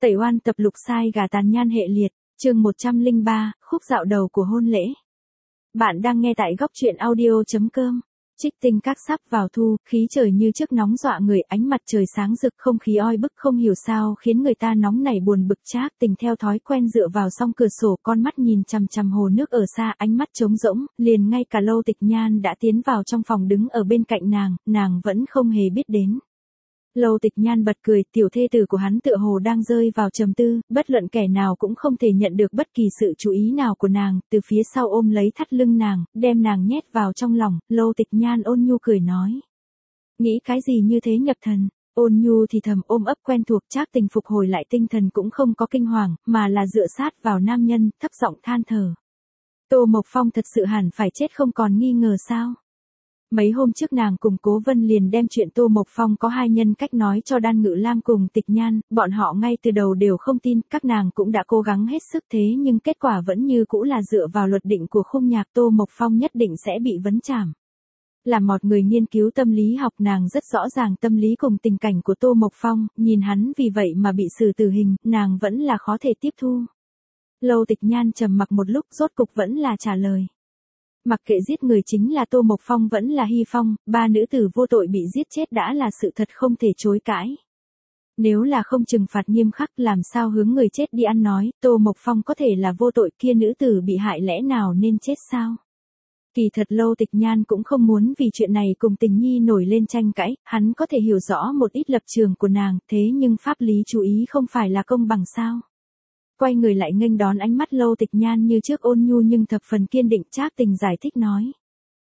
Tẩy oan tập lục sai gà tàn nhan hệ liệt, chương 103, khúc dạo đầu của hôn lễ. Bạn đang nghe tại góc truyện audio.com. Trích tinh các sắp vào thu, khí trời như trước nóng dọa người, ánh mặt trời sáng rực, không khí oi bức không hiểu sao khiến người ta nóng nảy buồn bực. Trác Tình theo thói quen dựa vào song cửa sổ, con mắt nhìn chằm chằm hồ nước ở xa, ánh mắt trống rỗng, liền ngay cả Lâu Tịch Nhan đã tiến vào trong phòng đứng ở bên cạnh nàng vẫn không hề biết đến. Lâu Tịch Nhan bật cười, tiểu thê tử của hắn tựa hồ đang rơi vào trầm tư, bất luận kẻ nào cũng không thể nhận được bất kỳ sự chú ý nào của nàng, từ phía sau ôm lấy thắt lưng nàng, đem nàng nhét vào trong lòng. Lâu Tịch Nhan ôn nhu cười nói: nghĩ cái gì như thế nhập thần. Ôn nhu thì thầm ôm ấp quen thuộc. Trác Tình phục hồi lại tinh thần cũng không có kinh hoàng, mà là dựa sát vào nam nhân, thấp giọng than thở: Tô Mộc Phong thật sự hẳn phải chết không còn nghi ngờ sao? Mấy hôm trước nàng cùng Cố Vân liền đem chuyện Tô Mộc Phong có hai nhân cách nói cho Đan Ngự Lam cùng Tịch Nhan, bọn họ ngay từ đầu đều không tin, các nàng cũng đã cố gắng hết sức thế nhưng kết quả vẫn như cũ là dựa vào luật định của khung nhạc, Tô Mộc Phong nhất định sẽ bị vấn trảm. Là một người nghiên cứu tâm lý học, nàng rất rõ ràng tâm lý cùng tình cảnh của Tô Mộc Phong, nhìn hắn vì vậy mà bị xử tử hình, nàng vẫn là khó thể tiếp thu. Lâu Tịch Nhan trầm mặc một lúc, rốt cục vẫn là trả lời: mặc kệ giết người chính là Tô Mộc Phong vẫn là Hy Phong, ba nữ tử vô tội bị giết chết đã là sự thật không thể chối cãi. Nếu là không trừng phạt nghiêm khắc, làm sao hướng người chết đi ăn nói, Tô Mộc Phong có thể là vô tội, kia nữ tử bị hại lẽ nào nên chết sao? Kỳ thật Lâu Tịch Nhan cũng không muốn vì chuyện này cùng Tình Nhi nổi lên tranh cãi, hắn có thể hiểu rõ một ít lập trường của nàng, thế nhưng pháp lý chú ý không phải là công bằng sao? Quay người lại nghênh đón ánh mắt Lâu Tịch Nhan như trước ôn nhu nhưng thập phần kiên định. Trác Tình giải thích nói: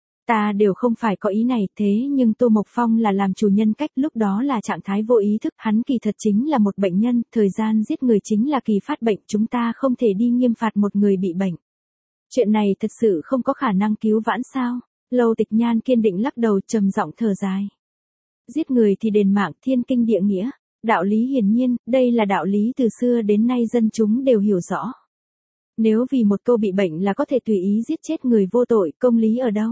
ta đều không phải có ý này, thế nhưng Tô Mộc Phong là làm chủ nhân cách, lúc đó là trạng thái vô ý thức, hắn kỳ thật chính là một bệnh nhân, thời gian giết người chính là kỳ phát bệnh, chúng ta không thể đi nghiêm phạt một người bị bệnh. Chuyện này thật sự không có khả năng cứu vãn sao? Lâu Tịch Nhan kiên định lắc đầu, trầm giọng thở dài: giết người thì đền mạng, thiên kinh địa nghĩa. Đạo lý hiển nhiên, đây là đạo lý từ xưa đến nay dân chúng đều hiểu rõ. Nếu vì một câu bị bệnh là có thể tùy ý giết chết người vô tội, công lý ở đâu?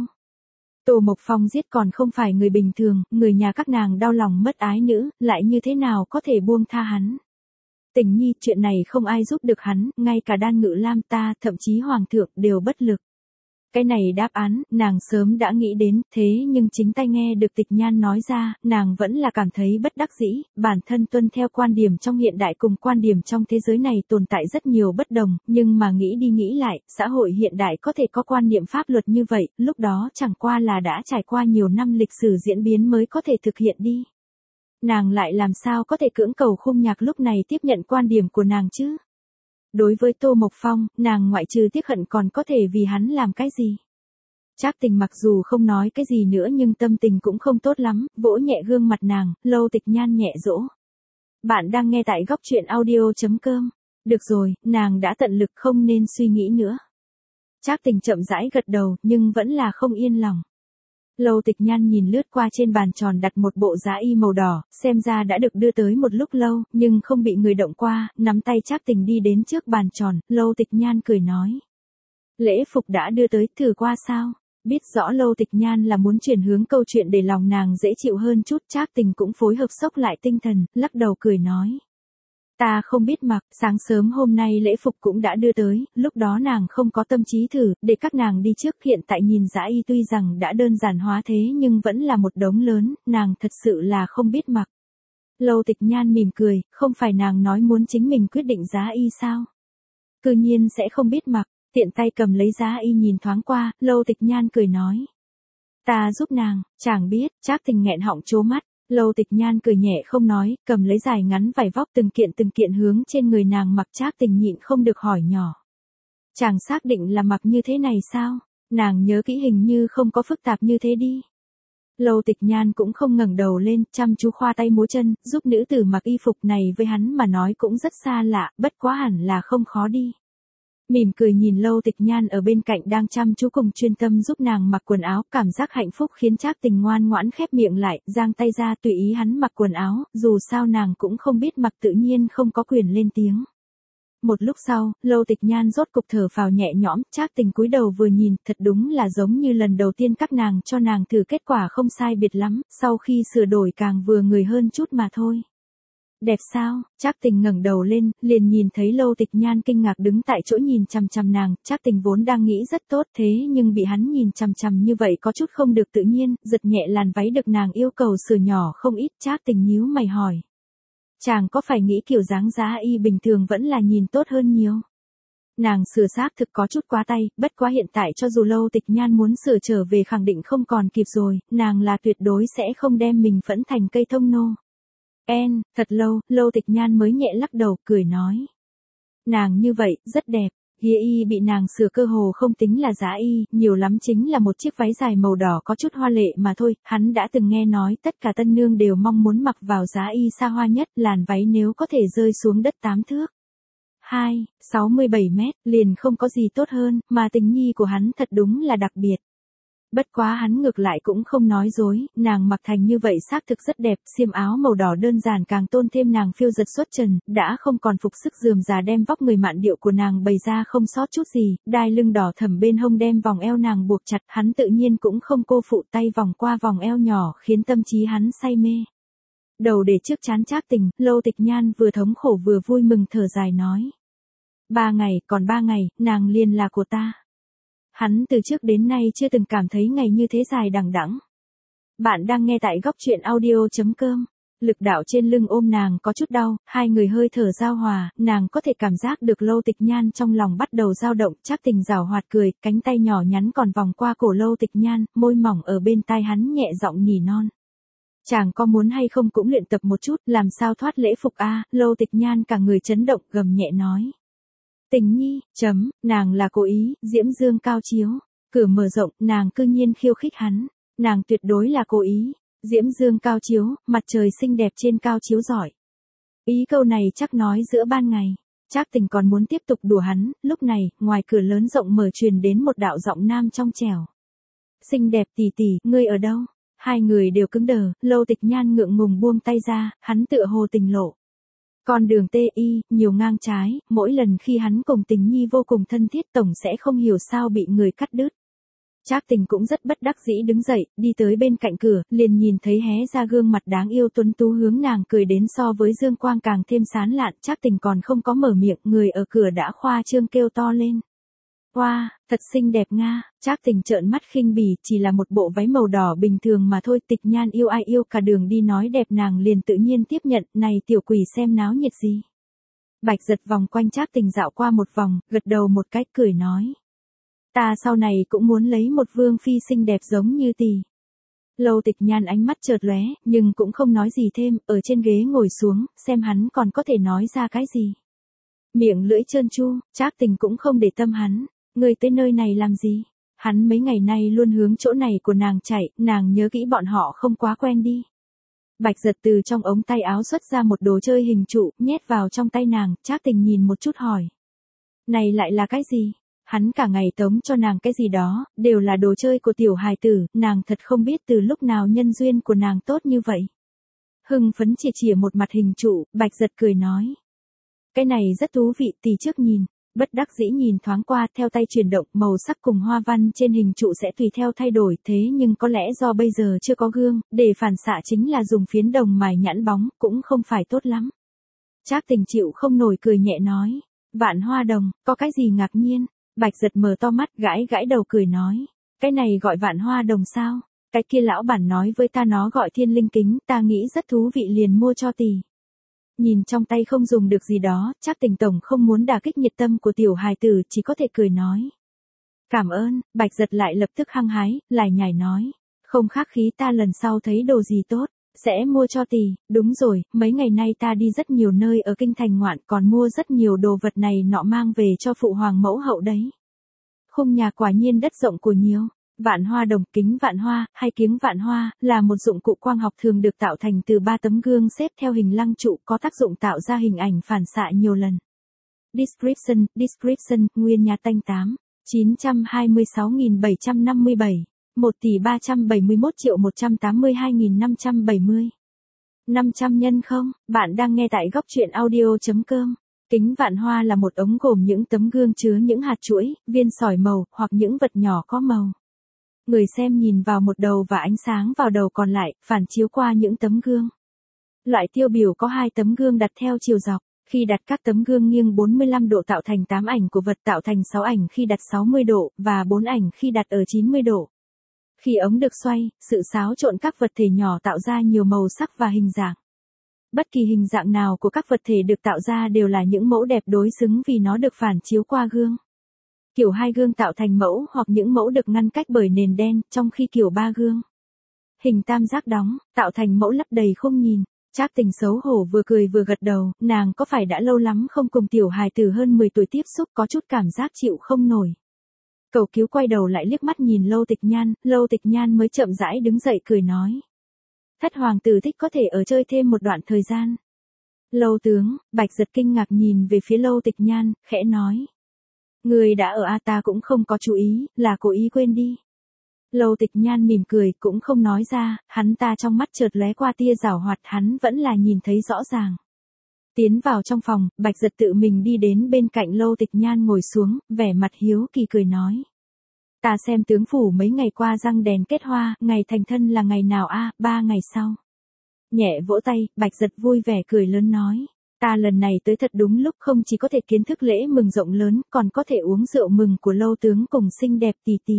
Tô Mộc Phong giết còn không phải người bình thường, người nhà các nàng đau lòng mất ái nữ, lại như thế nào có thể buông tha hắn? Tình Nhi, chuyện này không ai giúp được hắn, ngay cả Đan Ngự Lam ta, thậm chí Hoàng thượng đều bất lực. Cái này đáp án, nàng sớm đã nghĩ đến, thế nhưng chính tai nghe được Tịch Nhan nói ra, nàng vẫn là cảm thấy bất đắc dĩ, bản thân tuân theo quan điểm trong hiện đại cùng quan điểm trong thế giới này tồn tại rất nhiều bất đồng, nhưng mà nghĩ đi nghĩ lại, xã hội hiện đại có thể có quan niệm pháp luật như vậy, lúc đó chẳng qua là đã trải qua nhiều năm lịch sử diễn biến mới có thể thực hiện đi. Nàng lại làm sao có thể cưỡng cầu khung nhạc lúc này tiếp nhận quan điểm của nàng chứ? Đối với Tô Mộc Phong, nàng ngoại trừ tiếc hận còn có thể vì hắn làm cái gì? Trác Tình mặc dù không nói cái gì nữa nhưng tâm tình cũng không tốt lắm, vỗ nhẹ gương mặt nàng. Lâu Tịch Nhan nhẹ dỗ: bạn đang nghe tại góc truyện audio.com. Được rồi, nàng đã tận lực, không nên suy nghĩ nữa. Trác Tình chậm rãi gật đầu, nhưng vẫn là không yên lòng. Lâu Tịch Nhan nhìn lướt qua trên bàn tròn đặt một bộ giá y màu đỏ, xem ra đã được đưa tới một lúc lâu, nhưng không bị người động qua, nắm tay Trác Tình đi đến trước bàn tròn. Lâu Tịch Nhan cười nói: lễ phục đã đưa tới, thử qua sao? Biết rõ Lâu Tịch Nhan là muốn chuyển hướng câu chuyện để lòng nàng dễ chịu hơn chút, Trác Tình cũng phối hợp xốc lại tinh thần, lắc đầu cười nói: ta không biết mặc, sáng sớm hôm nay lễ phục cũng đã đưa tới, lúc đó nàng không có tâm trí thử, để các nàng đi trước, hiện tại nhìn giá y tuy rằng đã đơn giản hóa thế nhưng vẫn là một đống lớn, nàng thật sự là không biết mặc. Lâu Tịch Nhan mỉm cười, không phải nàng nói muốn chính mình quyết định giá y sao? Cư nhiên sẽ không biết mặc, tiện tay cầm lấy giá y nhìn thoáng qua, Lâu Tịch Nhan cười nói: ta giúp nàng, chẳng biết. Trác Tình nghẹn họng trố mắt. Lâu Tịch Nhan cười nhẹ không nói, cầm lấy dài ngắn vải vóc từng kiện hướng trên người nàng mặc. Trác Tình nhịn không được hỏi nhỏ: chàng xác định là mặc như thế này sao? Nàng nhớ kỹ hình như không có phức tạp như thế đi. Lâu Tịch Nhan cũng không ngẩng đầu lên, chăm chú khoa tay múa chân, giúp nữ tử mặc y phục này với hắn mà nói cũng rất xa lạ, bất quá hẳn là không khó đi. Mỉm cười nhìn Lâu Tịch Nhan ở bên cạnh đang chăm chú cùng chuyên tâm giúp nàng mặc quần áo, cảm giác hạnh phúc khiến Trác Tình ngoan ngoãn khép miệng lại, giang tay ra tùy ý hắn mặc quần áo, dù sao nàng cũng không biết mặc, tự nhiên không có quyền lên tiếng. Một lúc sau, Lâu Tịch Nhan rốt cục thở phào nhẹ nhõm. Trác Tình cúi đầu vừa nhìn, thật đúng là giống như lần đầu tiên các nàng cho nàng thử, kết quả không sai biệt lắm, sau khi sửa đổi càng vừa người hơn chút mà thôi. Đẹp sao? Trác Tình ngẩng đầu lên, liền nhìn thấy Lâu Tịch Nhan kinh ngạc đứng tại chỗ nhìn chằm chằm nàng, Trác Tình vốn đang nghĩ rất tốt thế nhưng bị hắn nhìn chằm chằm như vậy có chút không được tự nhiên, giật nhẹ làn váy được nàng yêu cầu sửa nhỏ không ít, Trác Tình nhíu mày hỏi. Chàng có phải nghĩ kiểu dáng giá y bình thường vẫn là nhìn tốt hơn nhiều? Nàng sửa xác thực có chút quá tay, bất quá hiện tại cho dù Lâu Tịch Nhan muốn sửa trở về khẳng định không còn kịp rồi, nàng là tuyệt đối sẽ không đem mình phẫn thành cây thông nô. Thật lâu, Lâu Tịch Nhan mới nhẹ lắc đầu, cười nói. Nàng như vậy, rất đẹp. Hía y bị nàng sửa cơ hồ không tính là giá y, nhiều lắm chính là một chiếc váy dài màu đỏ có chút hoa lệ mà thôi, hắn đã từng nghe nói tất cả tân nương đều mong muốn mặc vào giá y xa hoa nhất, làn váy nếu có thể rơi xuống đất 8 thước. 67 mét, liền không có gì tốt hơn, mà tình nhi của hắn thật đúng là đặc biệt. Bất quá hắn ngược lại cũng không nói dối, nàng mặc thành như vậy xác thực rất đẹp, xiêm áo màu đỏ đơn giản càng tôn thêm nàng phiêu giật xuất trần, đã không còn phục sức rườm rà đem vóc người mạn điệu của nàng bày ra không sót chút gì, đai lưng đỏ thẫm bên hông đem vòng eo nàng buộc chặt, hắn tự nhiên cũng không cô phụ tay vòng qua vòng eo nhỏ khiến tâm trí hắn say mê. Đầu để trước trán Trác Tình, Lâu Tịch Nhan vừa thống khổ vừa vui mừng thở dài nói. 3 ngày, còn 3 ngày, nàng liền là của ta. Hắn từ trước đến nay chưa từng cảm thấy ngày như thế dài đằng đẵng. Bạn đang nghe tại góc truyện audio.com. Lực đạo trên lưng ôm nàng có chút đau, hai người hơi thở giao hòa, nàng có thể cảm giác được Lâu Tịch Nhan trong lòng bắt đầu dao động, Trác Tình giảo hoạt cười, cánh tay nhỏ nhắn còn vòng qua cổ Lâu Tịch Nhan, môi mỏng ở bên tai hắn nhẹ giọng nỉ non. Chàng có muốn hay không cũng luyện tập một chút, làm sao thoát lễ phục a? Lâu Tịch Nhan cả người chấn động gầm nhẹ nói. Tình nhi, nàng là cố ý, diễm dương cao chiếu, cửa mở rộng, nàng cư nhiên khiêu khích hắn, nàng tuyệt đối là cố ý, diễm dương cao chiếu, mặt trời xinh đẹp trên cao chiếu giỏi. Ý câu này chắc nói giữa ban ngày, Trác Tình còn muốn tiếp tục đùa hắn, lúc này, ngoài cửa lớn rộng mở truyền đến một đạo giọng nam trong trẻo. Xinh đẹp tỷ tỷ, ngươi ở đâu? Hai người đều cứng đờ, Lâu Tịch Nhan ngượng ngùng buông tay ra, hắn tựa hồ tình lộ. Con đường TI, nhiều ngang trái, mỗi lần khi hắn cùng Tình nhi vô cùng thân thiết tổng sẽ không hiểu sao bị người cắt đứt. Trác Tình cũng rất bất đắc dĩ đứng dậy, đi tới bên cạnh cửa, liền nhìn thấy hé ra gương mặt đáng yêu tuấn tú hướng nàng cười đến so với dương quang càng thêm sán lạn. Trác Tình còn không có mở miệng, người ở cửa đã khoa trương kêu to lên. Wow, thật xinh đẹp nga, Trác Tình trợn mắt khinh bỉ, chỉ là một bộ váy màu đỏ bình thường mà thôi, Tịch Nhan yêu ai yêu, cả đường đi nói đẹp nàng liền tự nhiên tiếp nhận, này tiểu quỷ xem náo nhiệt gì. Bạch Giật vòng quanh Trác Tình dạo qua một vòng, gật đầu một cái cười nói. Ta sau này cũng muốn lấy một vương phi xinh đẹp giống như tỷ. Lâu Tịch Nhan ánh mắt chợt lóe, nhưng cũng không nói gì thêm, ở trên ghế ngồi xuống, xem hắn còn có thể nói ra cái gì. Miệng lưỡi trơn tru, Trác Tình cũng không để tâm hắn. Người tới nơi này làm gì? Hắn mấy ngày nay luôn hướng chỗ này của nàng chạy, nàng nhớ kỹ bọn họ không quá quen đi. Bạch Giật từ trong ống tay áo xuất ra một đồ chơi hình trụ, nhét vào trong tay nàng, Trác Tình nhìn một chút hỏi. Này lại là cái gì? Hắn cả ngày tống cho nàng cái gì đó, đều là đồ chơi của tiểu hài tử, nàng thật không biết từ lúc nào nhân duyên của nàng tốt như vậy. Hưng phấn chìa một mặt hình trụ, Bạch Giật cười nói. Cái này rất thú vị, tỷ trước nhìn. Bất đắc dĩ nhìn thoáng qua, theo tay chuyển động, màu sắc cùng hoa văn trên hình trụ sẽ tùy theo thay đổi, thế nhưng có lẽ do bây giờ chưa có gương, để phản xạ chính là dùng phiến đồng mài nhẵn bóng, cũng không phải tốt lắm. Trác Tình chịu không nổi cười nhẹ nói, Vạn Hoa Đồng, có cái gì ngạc nhiên? Bạch Giật mở to mắt, gãi đầu cười nói, cái này gọi Vạn Hoa Đồng sao? Cái kia lão bản nói với ta nó gọi Thiên Linh Kính, ta nghĩ rất thú vị liền mua cho tỷ. Nhìn trong tay không dùng được gì đó, Trác Tình tổng không muốn đả kích nhiệt tâm của tiểu hài tử, chỉ có thể cười nói. Cảm ơn, Bạch Giật lại lập tức hăng hái, lải nhải nói. Không khách khí, ta lần sau thấy đồ gì tốt, sẽ mua cho tỷ. Đúng rồi, mấy ngày nay ta đi rất nhiều nơi ở kinh thành ngoạn, còn mua rất nhiều đồ vật này nọ mang về cho phụ hoàng mẫu hậu đấy. Khung nhà quả nhiên đất rộng của nhiều. Vạn Hoa Đồng, kính vạn hoa, hay kiếng vạn hoa, là một dụng cụ quang học thường được tạo thành từ 3 tấm gương xếp theo hình lăng trụ, có tác dụng tạo ra hình ảnh phản xạ nhiều lần. Description, nguyên nhà tanh 8, 926.757, 1.371.182.570. 500 nhân không, bạn đang nghe tại góc truyện audio.com. Kính vạn hoa là một ống gồm những tấm gương chứa những hạt chuỗi, viên sỏi màu, hoặc những vật nhỏ có màu. Người xem nhìn vào một đầu và ánh sáng vào đầu còn lại, phản chiếu qua những tấm gương. Loại tiêu biểu có 2 tấm gương đặt theo chiều dọc. Khi đặt các tấm gương nghiêng 45 độ tạo thành 8 ảnh của vật tạo thành 6 ảnh khi đặt 60 độ, và 4 ảnh khi đặt ở 90 độ. Khi ống được xoay, sự xáo trộn các vật thể nhỏ tạo ra nhiều màu sắc và hình dạng. Bất kỳ hình dạng nào của các vật thể được tạo ra đều là những mẫu đẹp đối xứng vì nó được phản chiếu qua gương. Kiểu 2 gương tạo thành mẫu hoặc những mẫu được ngăn cách bởi nền đen, trong khi kiểu 3 gương hình tam giác đóng, tạo thành mẫu lấp đầy khung nhìn. Trác Tình xấu hổ vừa cười vừa gật đầu, nàng có phải đã lâu lắm không cùng tiểu hài tử hơn 10 tuổi tiếp xúc, có chút cảm giác chịu không nổi. Cầu cứu quay đầu lại liếc mắt nhìn Lâu Tịch Nhan mới chậm rãi đứng dậy cười nói. Thất hoàng tử thích có thể ở chơi thêm một đoạn thời gian. Lâu tướng, Bạch Giật kinh ngạc nhìn về phía Lâu Tịch Nhan, khẽ nói. Người đã ở ta cũng không có chú ý, là cố ý quên đi. Lâu Tịch Nhan mỉm cười, cũng không nói ra, hắn ta trong mắt chợt lóe qua tia giảo hoạt, hắn vẫn là nhìn thấy rõ ràng. Tiến vào trong phòng, Bạch Giật tự mình đi đến bên cạnh Lâu Tịch Nhan ngồi xuống, vẻ mặt hiếu kỳ cười nói. Ta xem tướng phủ mấy ngày qua răng đèn kết hoa, ngày thành thân là ngày nào 3 ngày sau. Nhẹ vỗ tay, Bạch Giật vui vẻ cười lớn nói. Ta lần này tới thật đúng lúc, không chỉ có thể kiến thức lễ mừng rộng lớn, còn có thể uống rượu mừng của Lâu tướng cùng xinh đẹp tỷ tỷ.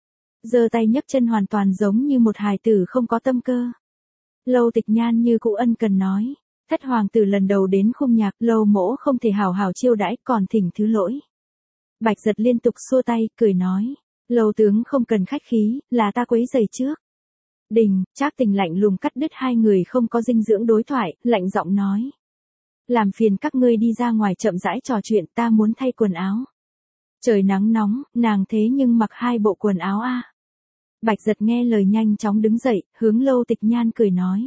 Giơ tay nhấc chân hoàn toàn giống như một hài tử không có tâm cơ. Lâu Tịch Nhan như cũ ân cần nói. Thất hoàng tử lần đầu đến khung nhạc, Lâu mỗ không thể hào hào chiêu đãi, còn thỉnh thứ lỗi. Bạch Giật liên tục xua tay, cười nói. Lâu tướng không cần khách khí, là ta quấy rầy trước. Đình, Trác Tình lạnh lùng cắt đứt hai người không có dinh dưỡng đối thoại, lạnh giọng nói. Làm phiền các ngươi đi ra ngoài chậm rãi trò chuyện, ta muốn thay quần áo. Trời nắng nóng, nàng thế nhưng mặc 2 bộ quần áo Bạch Giật nghe lời nhanh chóng đứng dậy, hướng Lâu Tịch Nhan cười nói.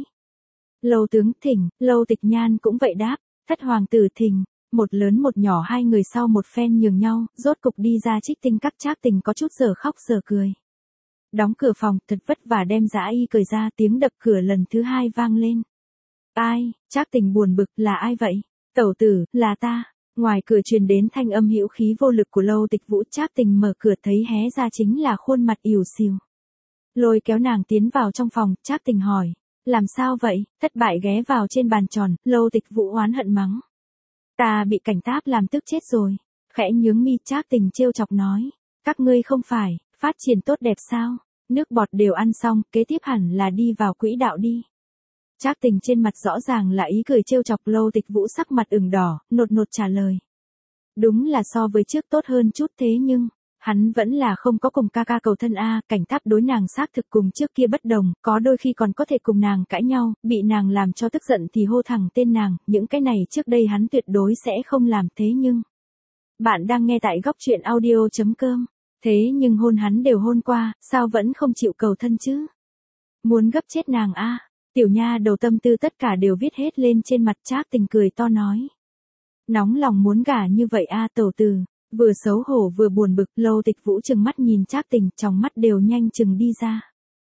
Lâu tướng thỉnh, Lâu Tịch Nhan cũng vậy đáp, thất hoàng tử thỉnh. Một lớn một nhỏ hai người sau một phen nhường nhau, rốt cục đi ra Trích Tinh Các. Trác Tình có chút giờ khóc giờ cười. Đóng cửa phòng, thật vất vả đem dã y cởi ra, tiếng đập cửa lần thứ 2 vang lên. Ai? Trác Tình buồn bực, là ai vậy? Tẩu tử, là ta. Ngoài cửa truyền đến thanh âm hữu khí vô lực của Lâu Tịch Vũ. Trác Tình mở cửa thấy hé ra chính là khuôn mặt ỉu xìu. Lôi kéo nàng tiến vào trong phòng, Trác Tình hỏi. Làm sao vậy? Thất bại ghé vào trên bàn tròn, Lâu Tịch Vũ oán hận mắng. Ta bị cảnh táp làm tức chết rồi. Khẽ nhướng mi, Trác Tình trêu chọc nói. Các ngươi không phải, phát triển tốt đẹp sao? Nước bọt đều ăn xong, kế tiếp hẳn là đi vào quỹ đạo đi. Trác Tình trên mặt rõ ràng là ý cười trêu chọc. Lâu Tịch Vũ sắc mặt ửng đỏ, nột nột trả lời. Đúng là so với trước tốt hơn chút, thế nhưng, hắn vẫn là không có cùng ca ca cầu thân cảnh táp đối nàng xác thực cùng trước kia bất đồng, có đôi khi còn có thể cùng nàng cãi nhau, bị nàng làm cho tức giận thì hô thẳng tên nàng, những cái này trước đây hắn tuyệt đối sẽ không làm. Thế nhưng, bạn đang nghe tại góc truyện audio.com, thế nhưng hôn hắn đều hôn qua, sao vẫn không chịu cầu thân chứ? Muốn gấp chết nàng Tiểu nha đầu tâm tư tất cả đều viết hết lên trên mặt. Trác Tình cười to nói. Nóng lòng muốn gả như vậy tẩu tử. Vừa xấu hổ vừa buồn bực, Lâu Tịch Vũ trừng mắt nhìn Trác Tình, trong mắt đều nhanh chừng đi ra.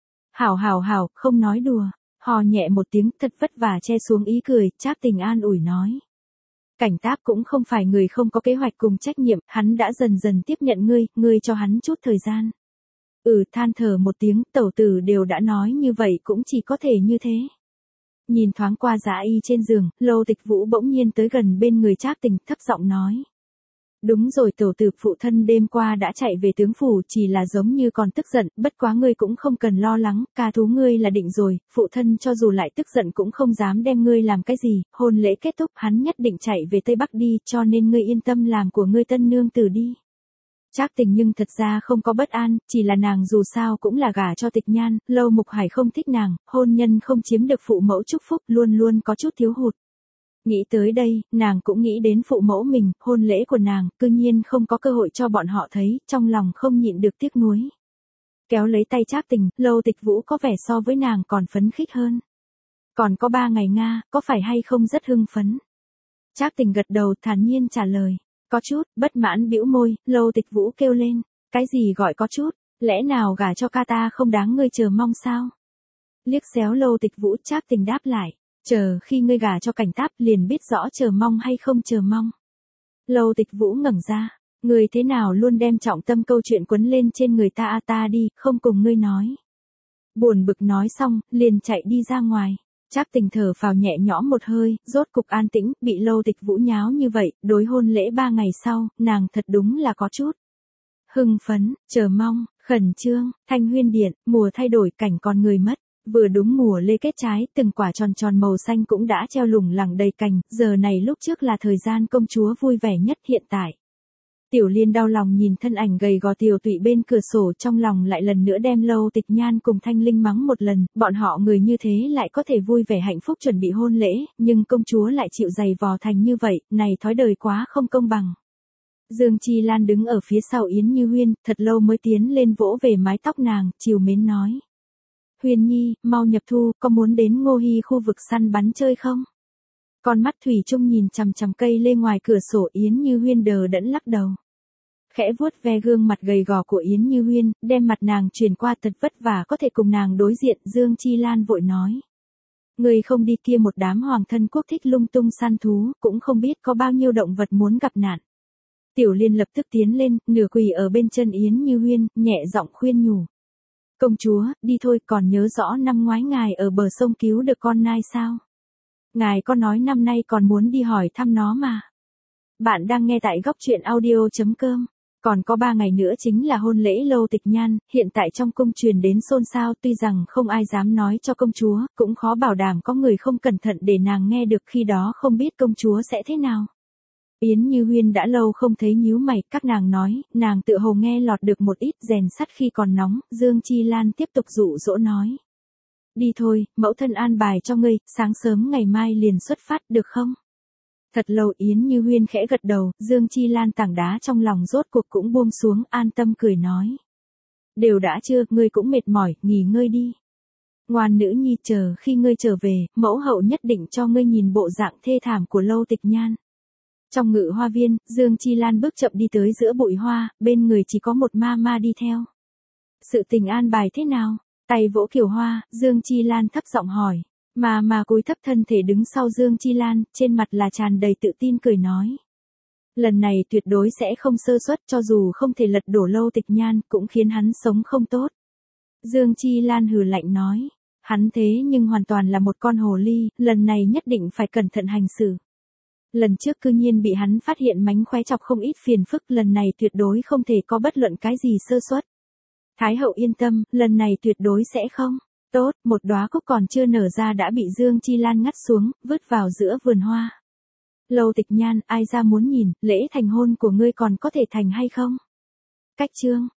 Hảo, không nói đùa. Hò nhẹ một tiếng, thật vất vả che xuống ý cười. Trác Tình an ủi nói. Cảnh táp cũng không phải người không có kế hoạch cùng trách nhiệm, hắn đã dần dần tiếp nhận ngươi cho hắn chút thời gian. Than thở một tiếng, tẩu tử đều đã nói như vậy cũng chỉ có thể như thế. Nhìn thoáng qua dã y trên giường, Lâu Tịch Vũ bỗng nhiên tới gần bên người Trác Tình, thấp giọng nói. Đúng rồi tẩu tử, phụ thân đêm qua đã chạy về tướng phủ, chỉ là giống như còn tức giận, bất quá ngươi cũng không cần lo lắng, ca thú ngươi là định rồi, phụ thân cho dù lại tức giận cũng không dám đem ngươi làm cái gì, hôn lễ kết thúc hắn nhất định chạy về Tây Bắc đi, cho nên ngươi yên tâm làm của ngươi tân nương tử đi. Trác Tình nhưng thật ra không có bất an, chỉ là nàng dù sao cũng là gả cho Tịch Nhan, Lâu Mục Hải không thích nàng, hôn nhân không chiếm được phụ mẫu chúc phúc, luôn luôn có chút thiếu hụt. Nghĩ tới đây, nàng cũng nghĩ đến phụ mẫu mình, hôn lễ của nàng, cư nhiên không có cơ hội cho bọn họ thấy, trong lòng không nhịn được tiếc nuối. Kéo lấy tay Trác Tình, Lâu Tịch Vũ có vẻ so với nàng còn phấn khích hơn. Còn có 3 ngày có phải hay không rất hưng phấn? Trác Tình gật đầu, thản nhiên trả lời. Có chút, bất mãn bĩu môi, Lâu Tịch Vũ kêu lên. Cái gì gọi có chút, lẽ nào gả cho ca ta không đáng ngươi chờ mong sao? Liếc xéo Lâu Tịch Vũ, Trác Tình đáp lại. Chờ khi ngươi gả cho cảnh táp liền biết rõ chờ mong hay không chờ mong. Lâu Tịch Vũ ngẩng ra. Ngươi thế nào luôn đem trọng tâm câu chuyện quấn lên trên người ta đi, không cùng ngươi nói. Buồn bực nói xong, liền chạy đi ra ngoài. Trác Tình thở phào nhẹ nhõm một hơi, rốt cục an tĩnh, bị Lâu Tịch Vũ nháo như vậy, đối hôn lễ 3 ngày sau, nàng thật đúng là có chút hưng phấn, chờ mong, khẩn trương. Thanh Huyên Điện, mùa thay đổi, cảnh con người mất. Vừa đúng mùa lê kết trái, từng quả tròn tròn màu xanh cũng đã treo lủng lẳng đầy cành, giờ này lúc trước là thời gian công chúa vui vẻ nhất hiện tại. Tiểu Liên đau lòng nhìn thân ảnh gầy gò tiều tụy bên cửa sổ, trong lòng lại lần nữa đem Lâu Tịch Nhan cùng Thanh Linh mắng một lần, bọn họ người như thế lại có thể vui vẻ hạnh phúc chuẩn bị hôn lễ, nhưng công chúa lại chịu giày vò thành như vậy, này thói đời quá không công bằng. Dương Chi Lan đứng ở phía sau Yến Như Huyên, thật lâu mới tiến lên vỗ về mái tóc nàng, trìu mến nói. Huyên Nhi, mau nhập thu, có muốn đến Ngô Hy khu vực săn bắn chơi không? Con mắt thủy chung nhìn chằm chằm cây lê ngoài cửa sổ, Yến Như Huyên đờ đẫn lắc đầu. Khẽ vuốt ve gương mặt gầy gò của Yến Như Huyên, đem mặt nàng chuyển qua thật vất vả có thể cùng nàng đối diện, Dương Chi Lan vội nói. Người không đi kia một đám hoàng thân quốc thích lung tung săn thú, cũng không biết có bao nhiêu động vật muốn gặp nạn. Tiểu Liên lập tức tiến lên, nửa quỳ ở bên chân Yến Như Huyên, nhẹ giọng khuyên nhủ. Công chúa, đi thôi, còn nhớ rõ năm ngoái ngài ở bờ sông cứu được con nai sao? Ngài có nói năm nay còn muốn đi hỏi thăm nó mà. Bạn đang nghe tại góc truyện audio.com. Còn có 3 ngày nữa chính là hôn lễ Lâu Tịch Nhan, hiện tại trong cung truyền đến xôn xao, tuy rằng không ai dám nói cho công chúa, cũng khó bảo đảm có người không cẩn thận để nàng nghe được, khi đó không biết công chúa sẽ thế nào. Yến Như Huyên đã lâu không thấy nhíu mày, các nàng nói, nàng tự hồ nghe lọt được một ít, rèn sắt khi còn nóng. Dương Chi Lan tiếp tục dụ dỗ nói. Đi thôi, mẫu thân an bài cho ngươi, sáng sớm ngày mai liền xuất phát, được không? Thật lâu Yến Như Huyên khẽ gật đầu, Dương Chi Lan tảng đá trong lòng rốt cuộc cũng buông xuống, an tâm cười nói. Đều đã chưa, ngươi cũng mệt mỏi, nghỉ ngơi đi. Ngoan nữ nhi, chờ khi ngươi trở về, mẫu hậu nhất định cho ngươi nhìn bộ dạng thê thảm của Lâu Tịch Nhan. Trong Ngự Hoa Viên, Dương Chi Lan bước chậm đi tới giữa bụi hoa, bên người chỉ có một ma ma đi theo. Sự tình an bài thế nào? Tay vỗ kiều hoa, Dương Chi Lan thấp giọng hỏi. Ma cúi thấp thân thể đứng sau Dương Chi Lan, trên mặt là tràn đầy tự tin cười nói. Lần này tuyệt đối sẽ không sơ suất, cho dù không thể lật đổ Lâu Tịch Nhan, cũng khiến hắn sống không tốt. Dương Chi Lan hừ lạnh nói. Hắn thế nhưng hoàn toàn là một con hồ ly, lần này nhất định phải cẩn thận hành xử. Lần trước cư nhiên bị hắn phát hiện mánh khóe chọc không ít phiền phức, lần này tuyệt đối không thể có bất luận cái gì sơ suất. Thái hậu yên tâm, lần này tuyệt đối sẽ không. Tốt, một đóa cúc còn chưa nở ra đã bị Dương Chi Lan ngắt xuống, vứt vào giữa vườn hoa. Lâu Tịch Nhan, ai ra muốn nhìn, lễ thành hôn của ngươi còn có thể thành hay không? Cách chương.